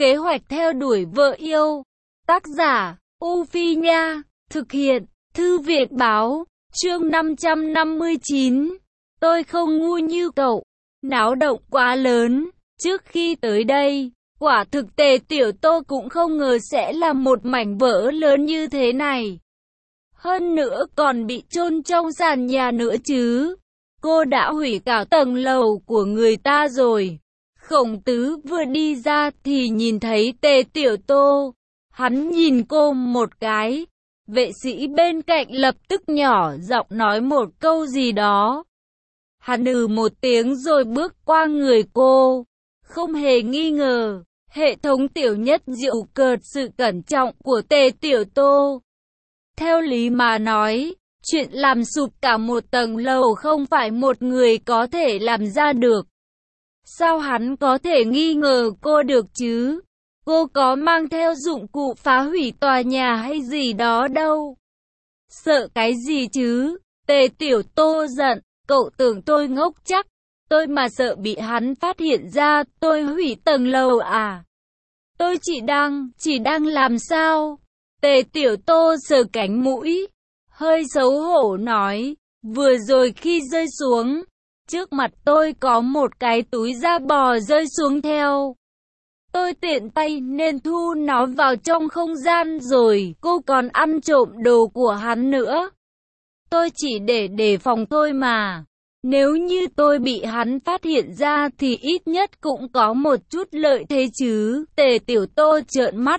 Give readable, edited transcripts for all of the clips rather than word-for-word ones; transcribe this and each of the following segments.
Kế hoạch theo đuổi vợ yêu. Tác giả, U Phi Nha. Thực hiện, Thư viện Báo. Chương 559. Tôi không ngu như cậu. Náo động quá lớn. Trước khi tới đây, quả thực Tề Tiểu Tô cũng không ngờ sẽ là một mảnh vỡ lớn như thế này. Hơn nữa còn bị chôn trong sàn nhà nữa chứ. Cô đã hủy cả tầng lầu của người ta rồi. Khổng Tứ vừa đi ra thì nhìn thấy Tề Tiểu Tô. Hắn nhìn cô một cái. Vệ sĩ bên cạnh lập tức nhỏ giọng nói một câu gì đó. Hắn một tiếng rồi bước qua người cô. Không hề nghi ngờ, hệ thống tiểu nhất diệu cợt sự cẩn trọng của Tề Tiểu Tô. Theo lý mà nói, chuyện làm sụp cả một tầng lầu không phải một người có thể làm ra được. Sao hắn có thể nghi ngờ cô được chứ? Cô có mang theo dụng cụ phá hủy tòa nhà hay gì đó đâu. Sợ cái gì chứ? Tề Tiểu Tô giận, cậu tưởng tôi ngốc chắc. Tôi mà sợ bị hắn phát hiện ra tôi hủy tầng lầu à? Tôi chỉ đang làm sao? Tề Tiểu Tô sờ cánh mũi, hơi xấu hổ nói, vừa rồi khi rơi xuống, trước mặt tôi có một cái túi da bò rơi xuống theo. Tôi tiện tay nên thu nó vào trong không gian rồi, cô còn ăn trộm đồ của hắn nữa. Tôi chỉ để đề phòng thôi mà. Nếu như tôi bị hắn phát hiện ra thì ít nhất cũng có một chút lợi thế chứ. Tề Tiểu Tô trợn mắt,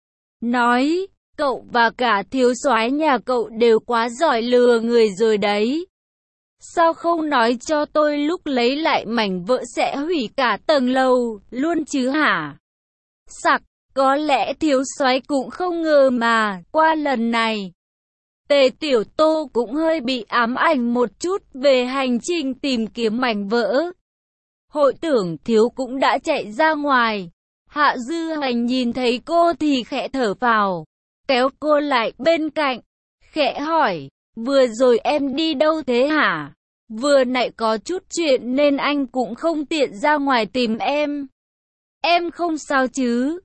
nói, cậu và cả thiếu soái nhà cậu đều quá giỏi lừa người rồi đấy. Sao không nói cho tôi lúc lấy lại mảnh vỡ sẽ hủy cả tầng lầu luôn chứ hả? Sặc, có lẽ thiếu soái cũng không ngờ mà, qua lần này. Tề Tiểu Tô cũng hơi bị ám ảnh một chút về hành trình tìm kiếm mảnh vỡ. Hội tưởng thiếu cũng đã chạy ra ngoài. Hạ Dư Hành nhìn thấy cô thì khẽ thở phào, kéo cô lại bên cạnh, khẽ hỏi, vừa rồi em đi đâu thế hả? Vừa nãy có chút chuyện nên anh cũng không tiện ra ngoài tìm em. Em không sao chứ?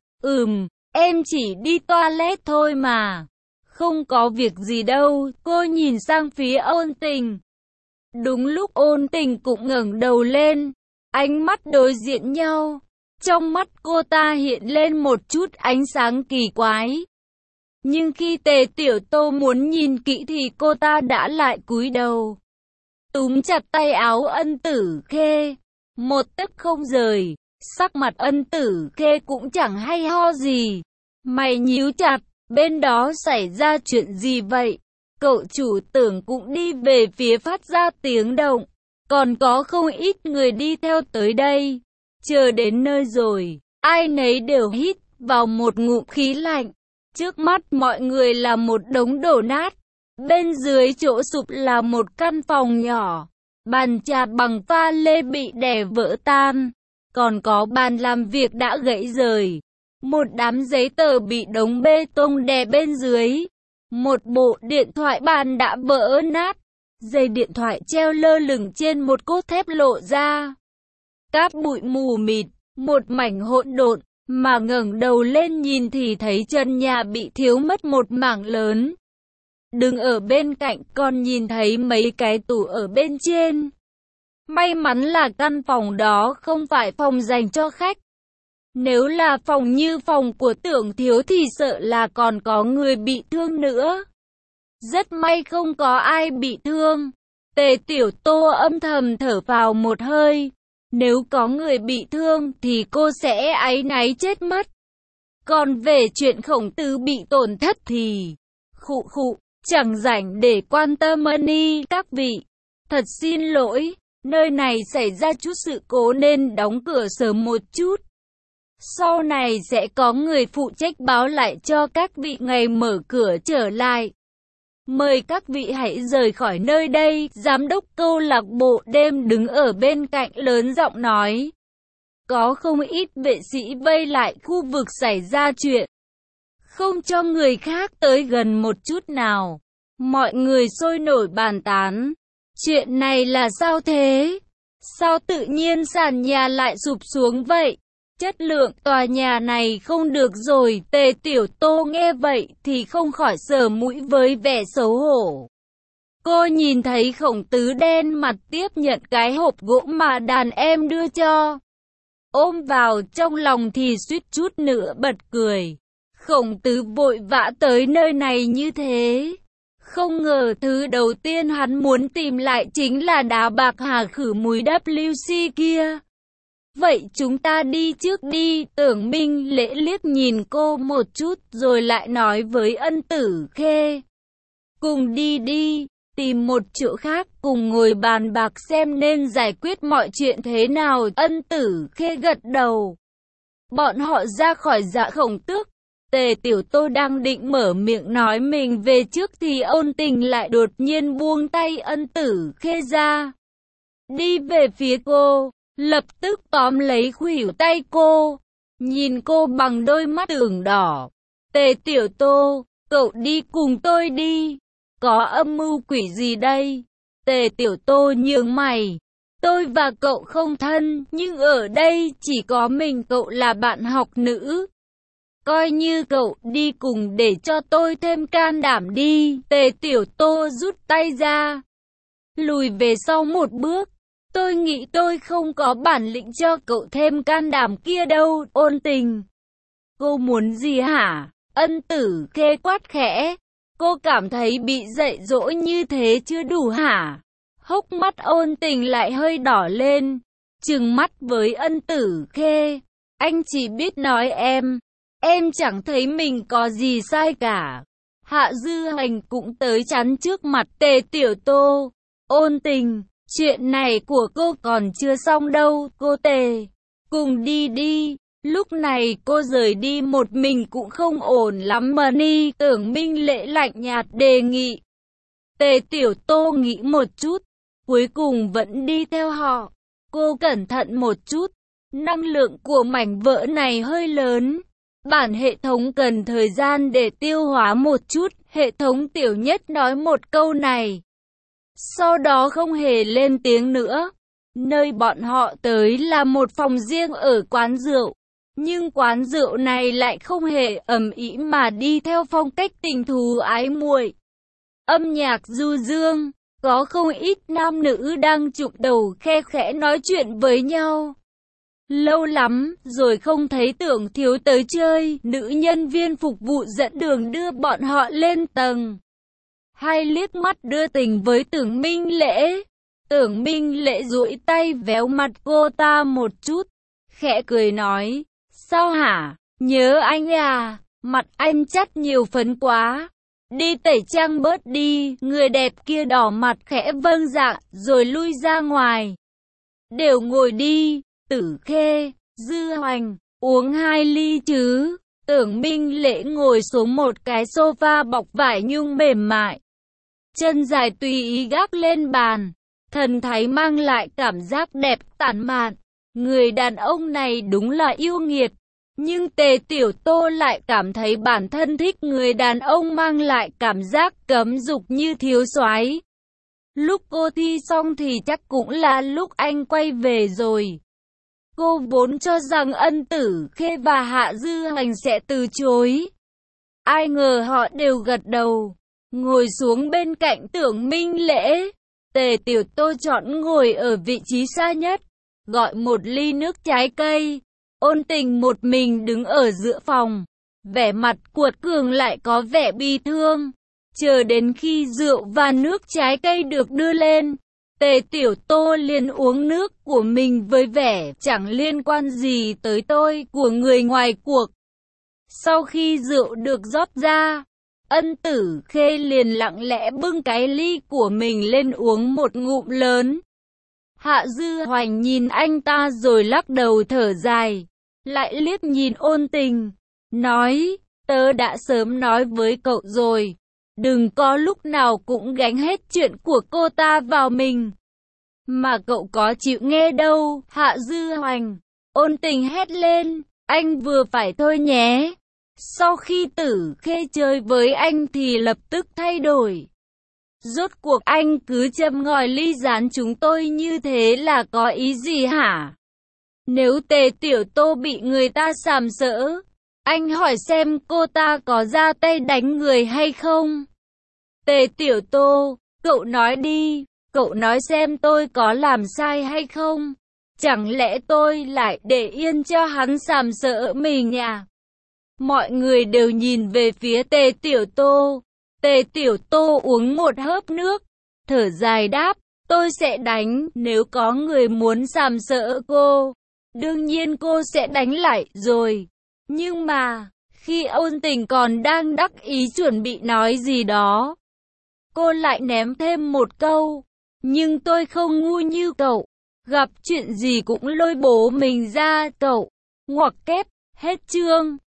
Em chỉ đi toilet thôi mà. Không có việc gì đâu. Cô nhìn sang phía Ôn Tình. Đúng lúc Ôn Tình cũng ngẩng đầu lên, ánh mắt đối diện nhau. Trong mắt cô ta hiện lên một chút ánh sáng kỳ quái. Nhưng khi Tề Tiểu Tô muốn nhìn kỹ thì cô ta đã lại cúi đầu, túm chặt tay áo Ân Tử Khê, một tấc không rời. Sắc mặt Ân Tử Khê cũng chẳng hay ho gì. Mày nhíu chặt, bên đó xảy ra chuyện gì vậy? Cậu chủ tưởng cũng đi về phía phát ra tiếng động. Còn có không ít người đi theo tới đây. Chờ đến nơi rồi, ai nấy đều hít vào một ngụm khí lạnh. Trước mắt mọi người là một đống đổ nát. Bên dưới chỗ sụp là một căn phòng nhỏ. Bàn trà bằng pha lê bị đè vỡ tan. Còn có bàn làm việc đã gãy rời. Một đám giấy tờ bị đống bê tông đè bên dưới. Một bộ điện thoại bàn đã vỡ nát. Dây điện thoại treo lơ lửng trên một cốt thép lộ ra. Cát bụi mù mịt, một mảnh hỗn độn, mà ngẩng đầu lên nhìn thì thấy trần nhà bị thiếu mất một mảng lớn. Đứng ở bên cạnh còn nhìn thấy mấy cái tủ ở bên trên. May mắn là căn phòng đó không phải phòng dành cho khách. Nếu là phòng như phòng của Tưởng Thiếu thì sợ là còn có người bị thương nữa. Rất may không có ai bị thương. Tề Tiểu Tô âm thầm thở vào một hơi. Nếu có người bị thương thì cô sẽ áy náy chết mất. Còn về chuyện Khổng Tứ bị tổn thất thì... chẳng rảnh để quan tâm các vị. Thật xin lỗi, nơi này xảy ra chút sự cố nên đóng cửa sớm một chút. Sau này sẽ có người phụ trách báo lại cho các vị ngày mở cửa trở lại. Mời các vị hãy rời khỏi nơi đây. Giám đốc câu lạc bộ đêm đứng ở bên cạnh lớn giọng nói. Có không ít vệ sĩ vây lại khu vực xảy ra chuyện, không cho người khác tới gần một chút nào. Mọi người sôi nổi bàn tán. Chuyện này là sao thế? Sao tự nhiên sàn nhà lại sụp xuống vậy? Chất lượng tòa nhà này không được rồi. Tề Tiểu Tô nghe vậy thì không khỏi sờ mũi với vẻ xấu hổ. Cô nhìn thấy Khổng Tứ đen mặt tiếp nhận cái hộp gỗ mà đàn em đưa cho. Ôm vào trong lòng thì suýt chút nữa bật cười. Khổng Tứ vội vã tới nơi này như thế. Không ngờ thứ đầu tiên hắn muốn tìm lại chính là đá bạc hà khử mùi WC kia. Vậy chúng ta đi trước đi. Tưởng Minh Lễ liếc nhìn cô một chút rồi lại nói với Ân Tử Khê. Cùng đi đi, tìm một chỗ khác cùng ngồi bàn bạc xem nên giải quyết mọi chuyện thế nào. Ân Tử Khê gật đầu. Bọn họ ra khỏi Dạ Khổng Tước. Tề Tiểu Tô đang định mở miệng nói mình về trước thì Ôn Tình lại đột nhiên buông tay Ân Tử Khê ra. Đi về phía cô, lập tức tóm lấy khuỷu tay cô, nhìn cô bằng đôi mắt ửng đỏ. Tề Tiểu Tô, cậu đi cùng tôi đi. Có âm mưu quỷ gì đây? Tề Tiểu Tô nhướng mày. Tôi và cậu không thân, nhưng ở đây chỉ có mình cậu là bạn học nữ. Coi như cậu đi cùng để cho tôi thêm can đảm đi. Tề Tiểu Tô rút tay ra, lùi về sau một bước. Tôi nghĩ tôi không có bản lĩnh cho cậu thêm can đảm kia đâu. Ôn Tình, cô muốn gì hả? Ân Tử Khê quát khẽ. Cô cảm thấy bị dạy dỗ như thế chưa đủ hả? Hốc mắt Ôn Tình lại hơi đỏ lên, trừng mắt với Ân Tử Khê. Anh chỉ biết nói em chẳng thấy mình có gì sai cả. Hạ Dư Hành cũng tới chắn trước mặt Tề Tiểu Tô. Ôn Tình, chuyện này của cô còn chưa xong đâu. Cô Tề, cùng đi đi. Lúc này cô rời đi một mình cũng không ổn lắm mà ni. Tưởng Minh Lễ lạnh nhạt đề nghị. Tề Tiểu Tô nghĩ một chút, cuối cùng vẫn đi theo họ. Cô cẩn thận một chút, năng lượng của mảnh vỡ này hơi lớn. Bản hệ thống cần thời gian để tiêu hóa một chút. Hệ thống Tiểu Nhất nói một câu này, sau đó không hề lên tiếng nữa. Nơi bọn họ tới là một phòng riêng ở quán rượu. Nhưng quán rượu này lại không hề ầm ĩ mà đi theo phong cách tình thú ái muội. Âm nhạc du dương, có không ít nam nữ đang chụp đầu khe khẽ nói chuyện với nhau. Lâu lắm rồi không thấy Tưởng Thiếu tới chơi. Nữ nhân viên phục vụ dẫn đường đưa bọn họ lên tầng. Hai liếc mắt đưa tình với Tưởng Minh Lễ. Tưởng Minh Lễ duỗi tay véo mặt cô ta một chút, khẽ cười nói. Sao hả? Nhớ anh à? Mặt anh chắt nhiều phấn quá. Đi tẩy trang bớt đi. Người đẹp kia đỏ mặt khẽ vâng dạ rồi lui ra ngoài. Đều ngồi đi. Tử Khê, Dư Hoành, uống 2 ly chứ. Tưởng Minh Lễ ngồi xuống một cái sofa bọc vải nhung mềm mại, chân dài tùy ý gác lên bàn, thần thái mang lại cảm giác đẹp tản mạn. Người đàn ông này đúng là yêu nghiệt. Nhưng Tề Tiểu Tô lại cảm thấy bản thân thích người đàn ông mang lại cảm giác cấm dục như thiếu soái. Lúc cô thi xong thì chắc cũng là lúc anh quay về rồi. Cô vốn cho rằng Ân Tử Khê và Hạ Dư Hành sẽ từ chối. Ai ngờ họ đều gật đầu, ngồi xuống bên cạnh Tưởng Minh Lễ. Tề Tiểu Tô chọn ngồi ở vị trí xa nhất, gọi một ly nước trái cây. Ôn Tình một mình đứng ở giữa phòng, vẻ mặt cuột cường lại có vẻ bi thương. Chờ đến khi rượu và nước trái cây được đưa lên, Tề Tiểu Tô liền uống nước của mình với vẻ chẳng liên quan gì tới tôi của người ngoài cuộc. Sau khi rượu được rót ra, Ân Tử Khê liền lặng lẽ bưng cái ly của mình lên uống một ngụm lớn. Hạ Dư Hoành nhìn anh ta rồi lắc đầu thở dài, lại liếc nhìn Ôn Tình, nói, tớ đã sớm nói với cậu rồi, đừng có lúc nào cũng gánh hết chuyện của cô ta vào mình. Mà cậu có chịu nghe đâu. Hạ Dư Hoành, Ôn Tình hét lên, anh vừa phải thôi nhé. Sau khi Tử Khê chơi với anh thì lập tức thay đổi. Rốt cuộc anh cứ châm ngòi ly gián chúng tôi như thế là có ý gì hả? Nếu Tề Tiểu Tô bị người ta sàm sỡ, anh hỏi xem cô ta có ra tay đánh người hay không? Tề Tiểu Tô, cậu nói đi, cậu nói xem tôi có làm sai hay không? Chẳng lẽ tôi lại để yên cho hắn sàm sỡ mình à? Mọi người đều nhìn về phía Tề Tiểu Tô. Tề Tiểu Tô uống một hớp nước, thở dài đáp, tôi sẽ đánh, nếu có người muốn sàm sỡ cô. Đương nhiên cô sẽ đánh lại rồi. Nhưng mà, khi Ôn Tình còn đang đắc ý chuẩn bị nói gì đó, cô lại ném thêm một câu. Nhưng tôi không ngu như cậu. Gặp chuyện gì cũng lôi bố mình ra cậu. Ngoặc kép, hết chương.